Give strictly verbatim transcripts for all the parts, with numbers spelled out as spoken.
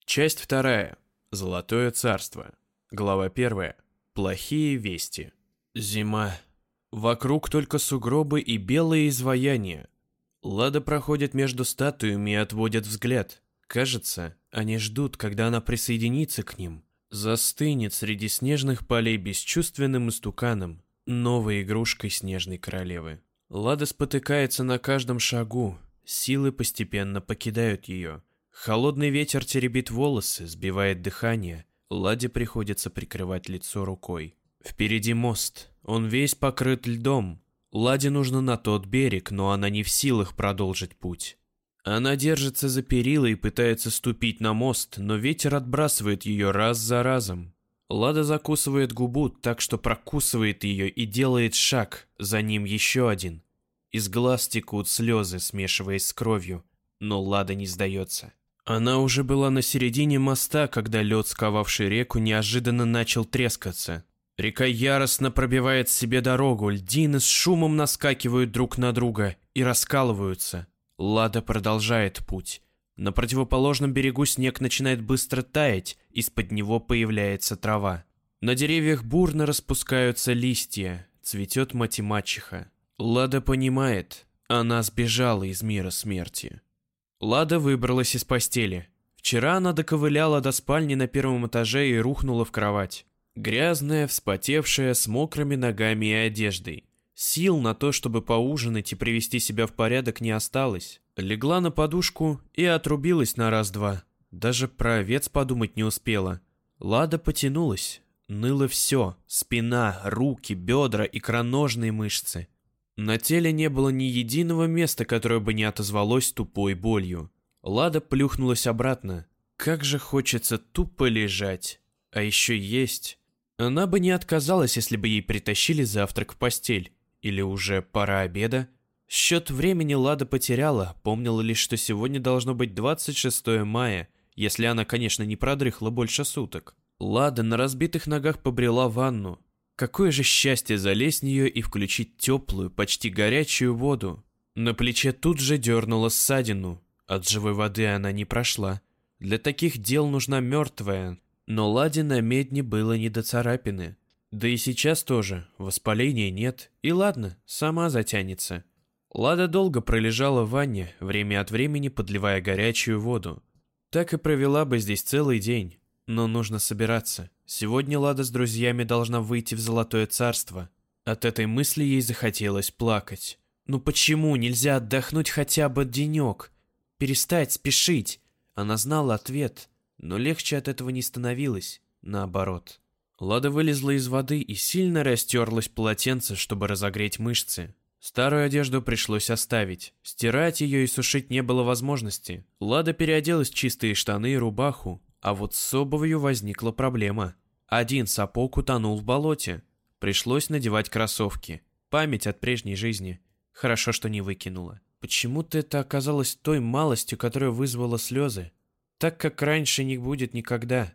Часть вторая. Золотое царство. Глава первая. Плохие вести. Зима. Вокруг только сугробы и белые изваяния. Лада проходит между статуями и отводит взгляд. Кажется, они ждут, когда она присоединится к ним. Застынет среди снежных полей бесчувственным истуканом, новой игрушкой снежной королевы. Лада спотыкается на каждом шагу, силы постепенно покидают ее. Холодный ветер теребит волосы, сбивает дыхание. Ладе приходится прикрывать лицо рукой. Впереди мост, он весь покрыт льдом. Ладе нужно на тот берег, но она не в силах продолжить путь. Она держится за перила и пытается ступить на мост, но ветер отбрасывает ее раз за разом. Лада закусывает губу так, что прокусывает ее и делает шаг, за ним еще один. Из глаз текут слезы, смешиваясь с кровью, но Лада не сдается. Она уже была на середине моста, когда лед, сковавший реку, неожиданно начал трескаться. Река яростно пробивает себе дорогу, льдины с шумом наскакивают друг на друга и раскалываются. Лада продолжает путь. На противоположном берегу снег начинает быстро таять, из-под него появляется трава. На деревьях бурно распускаются листья, цветет мать-мачеха. Лада понимает, она сбежала из мира смерти. Лада выбралась из постели. Вчера она доковыляла до спальни на первом этаже и рухнула в кровать. Грязная, вспотевшая, с мокрыми ногами и одеждой. Сил на то, чтобы поужинать и привести себя в порядок, не осталось. Легла на подушку и отрубилась на раз-два. Даже про овец подумать не успела. Лада потянулась. Ныло все: спина, руки, бедра, икроножные мышцы. На теле не было ни единого места, которое бы не отозвалось тупой болью. Лада плюхнулась обратно. Как же хочется тупо лежать. А еще есть. Она бы не отказалась, если бы ей притащили завтрак в постель. Или уже пора обеда. Счет времени Лада потеряла, помнила лишь, что сегодня должно быть двадцать шестое мая, если она, конечно, не продрыхла больше суток. Лада на разбитых ногах побрела в ванну. Какое же счастье залезть в нее и включить теплую, почти горячую воду. На плече тут же дернула ссадину. От живой воды она не прошла. Для таких дел нужна мертвая. Но Ладе на медне было не до царапины. Да и сейчас тоже, воспаления нет. И ладно, сама затянется. Лада долго пролежала в ванне, время от времени подливая горячую воду. Так и провела бы здесь целый день. Но нужно собираться. Сегодня Лада с друзьями должна выйти в Золотое Царство. От этой мысли ей захотелось плакать. Ну почему нельзя отдохнуть хотя бы денек? Перестать спешить? Она знала ответ, но легче от этого не становилось. Наоборот. Лада вылезла из воды и сильно растерлась полотенце, чтобы разогреть мышцы. Старую одежду пришлось оставить. Стирать ее и сушить не было возможности. Лада переоделась в чистые штаны и рубаху. А вот с обувью возникла проблема. Один сапог утонул в болоте. Пришлось надевать кроссовки. Память от прежней жизни. Хорошо, что не выкинула. Почему-то это оказалось той малостью, которая вызвала слезы. Так как раньше не будет никогда.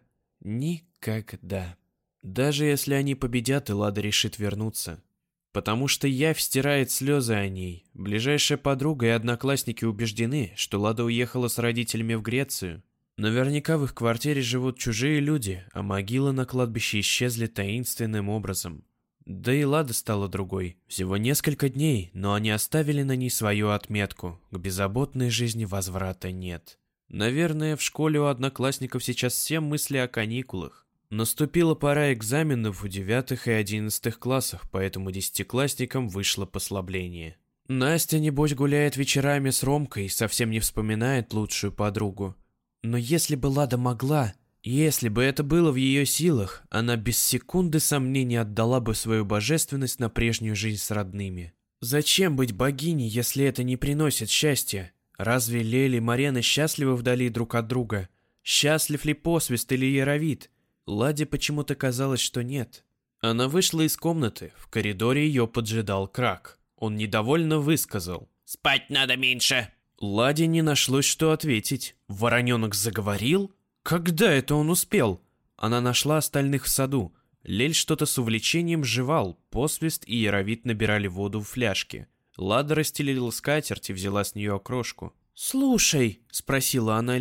Никогда. Даже если они победят, и Лада решит вернуться. Потому что явь стирает слезы о ней. Ближайшая подруга и одноклассники убеждены, что Лада уехала с родителями в Грецию. Наверняка в их квартире живут чужие люди, а могилы на кладбище исчезли таинственным образом. Да и Лада стала другой. Всего несколько дней, но они оставили на ней свою отметку. К беззаботной жизни возврата нет. Наверное, в школе у одноклассников сейчас все мысли о каникулах. Наступила пора экзаменов в девятых и одиннадцатых классах, поэтому десятиклассникам вышло послабление. Настя, небось, гуляет вечерами с Ромкой и совсем не вспоминает лучшую подругу. Но если бы Лада могла, если бы это было в ее силах, она без секунды сомнений отдала бы свою божественность на прежнюю жизнь с родными. Зачем быть богиней, если это не приносит счастья? Разве Лели и Марена счастливы вдали друг от друга? Счастлив ли Посвист или Яровит? Ладе почему-то казалось, что нет. Она вышла из комнаты, в коридоре ее поджидал Крак. Он недовольно высказал: «Спать надо меньше». Ладе не нашлось, что ответить. Вороненок заговорил? Когда это он успел? Она нашла остальных в саду. Лель что-то с увлечением жевал, Посвист и Яровит набирали воду в фляжке. Лада расстелила скатерть и взяла с нее окрошку. «Слушай», — спросила она Леля,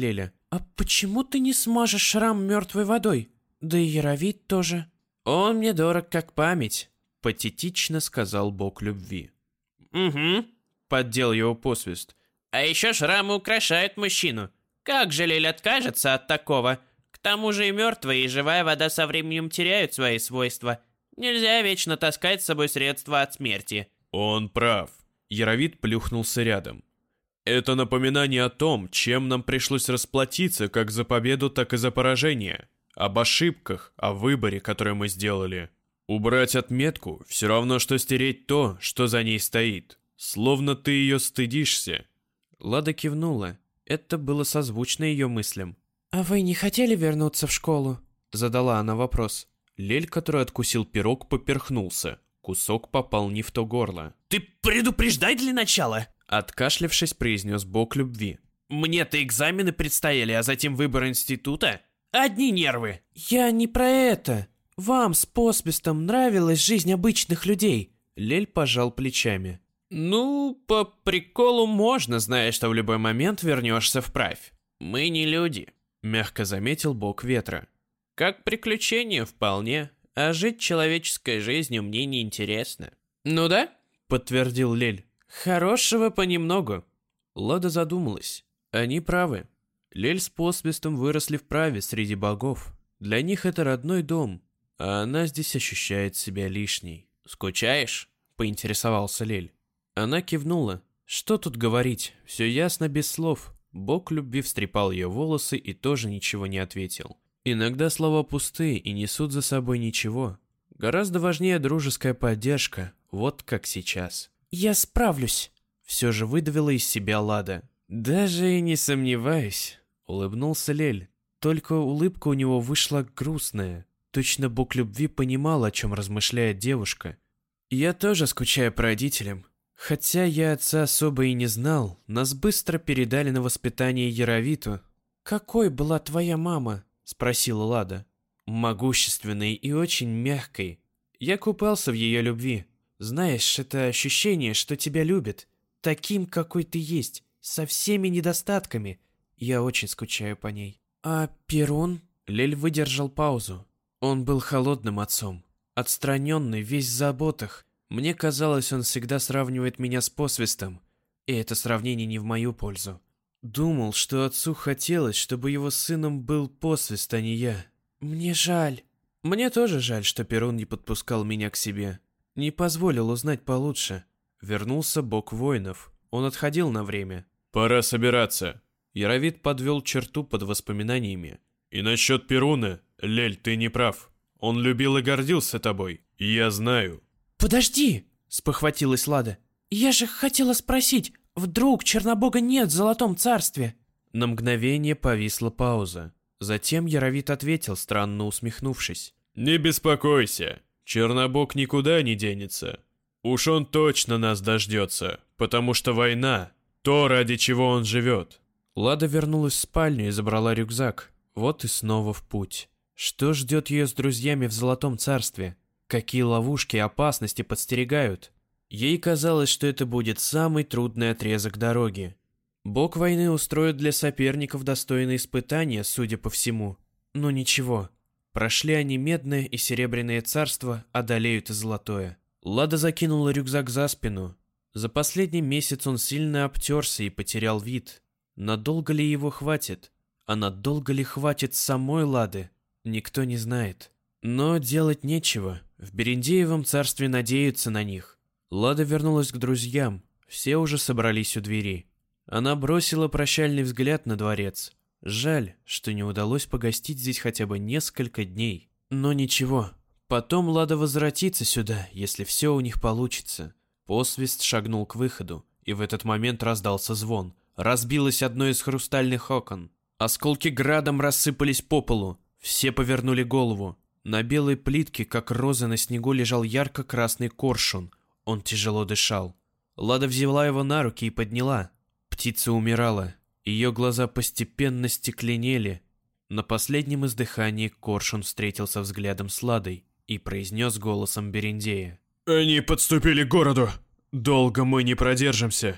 «А почему ты не смажешь шрам мертвой водой? Да и Яровит тоже». «Он мне дорог как память», — патетично сказал бог любви. «Угу», — поддел его посвист. «А еще шрамы украшают мужчину. Как же Лель откажется от такого? К тому же и мертвая, и живая вода со временем теряют свои свойства. Нельзя вечно таскать с собой средства от смерти». «Он прав». Яровит плюхнулся рядом. «Это напоминание о том, чем нам пришлось расплатиться как за победу, так и за поражение. Об ошибках, о выборе, который мы сделали. Убрать отметку — все равно, что стереть то, что за ней стоит. Словно ты ее стыдишься». Лада кивнула. Это было созвучно ее мыслям. «А вы не хотели вернуться в школу?» Задала она вопрос. Лель, который откусил пирог, поперхнулся. Кусок попал не в то горло. «Ты предупреждай для начала!» Откашлявшись, произнес бог любви. «Мне-то экзамены предстояли, а затем выбор института? Одни нервы!» «Я не про это. Вам с посвистом нравилась жизнь обычных людей?» Лель пожал плечами. «Ну, по приколу можно, зная, что в любой момент вернешься вправь. Мы не люди», — мягко заметил бог ветра. «Как приключение вполне, а жить человеческой жизнью мне не интересно». «Ну да», — подтвердил Лель. «Хорошего понемногу». Лада задумалась. Они правы. Лель с посвистом выросли в праве среди богов. Для них это родной дом, а она здесь ощущает себя лишней. «Скучаешь?» — поинтересовался Лель. Она кивнула. Что тут говорить, все ясно без слов. Бог любви встрепал ее волосы и тоже ничего не ответил. Иногда слова пустые и несут за собой ничего. Гораздо важнее дружеская поддержка, вот как сейчас. «Я справлюсь», — все же выдавила из себя Лада. «Даже и не сомневаюсь», — улыбнулся Лель. Только улыбка у него вышла грустная. Точно бог любви понимал, о чем размышляет девушка. «Я тоже скучаю по родителям. Хотя я отца особо и не знал, нас быстро передали на воспитание Яровиту». «Какой была твоя мама?» — спросила Лада. «Могущественной и очень мягкой. Я купался в ее любви. Знаешь, это ощущение, что тебя любят, таким, какой ты есть, со всеми недостатками. Я очень скучаю по ней». «А Перун?» Лель выдержал паузу. Он был холодным отцом, отстраненный, весь в заботах. Мне казалось, он всегда сравнивает меня с посвистом, и это сравнение не в мою пользу. Думал, что отцу хотелось, чтобы его сыном был посвист, а не я. «Мне жаль». Мне тоже жаль, что Перун не подпускал меня к себе. Не позволил узнать получше. Вернулся бог воинов. Он отходил на время. «Пора собираться». Яровит подвел черту под воспоминаниями. «И насчет Перуна, Лель, ты не прав. Он любил и гордился тобой. Я знаю». «Подожди!» — спохватилась Лада. «Я же хотела спросить, вдруг Чернобога нет в Золотом Царстве?» На мгновение повисла пауза. Затем Яровит ответил, странно усмехнувшись. «Не беспокойся, Чернобог никуда не денется. Уж он точно нас дождется, потому что война — то, ради чего он живет». Лада вернулась в спальню и забрала рюкзак. Вот и снова в путь. Что ждет ее с друзьями в Золотом Царстве? Какие ловушки и опасности подстерегают? Ей казалось, что это будет самый трудный отрезок дороги. Бог войны устроит для соперников достойные испытания, судя по всему. Но ничего. Прошли они медное и серебряное царство, одолеют и золотое. Лада закинула рюкзак за спину. За последний месяц он сильно обтерся и потерял вид. Надолго ли его хватит? А надолго ли хватит самой Лады? Никто не знает. Но делать нечего. В Берендеевом царстве надеются на них. Лада вернулась к друзьям. Все уже собрались у двери. Она бросила прощальный взгляд на дворец. Жаль, что не удалось погостить здесь хотя бы несколько дней. Но ничего. Потом Лада возвратится сюда, если все у них получится. Посвист шагнул к выходу, и в этот момент раздался звон. Разбилось одно из хрустальных окон. Осколки градом рассыпались по полу. Все повернули голову. На белой плитке, как роза на снегу, лежал ярко-красный коршун. Он тяжело дышал. Лада взяла его на руки и подняла. Птица умирала. Ее глаза постепенно стекленели. На последнем издыхании коршун встретился взглядом с Ладой и произнес голосом Берендея. «Они подступили к городу. Долго мы не продержимся».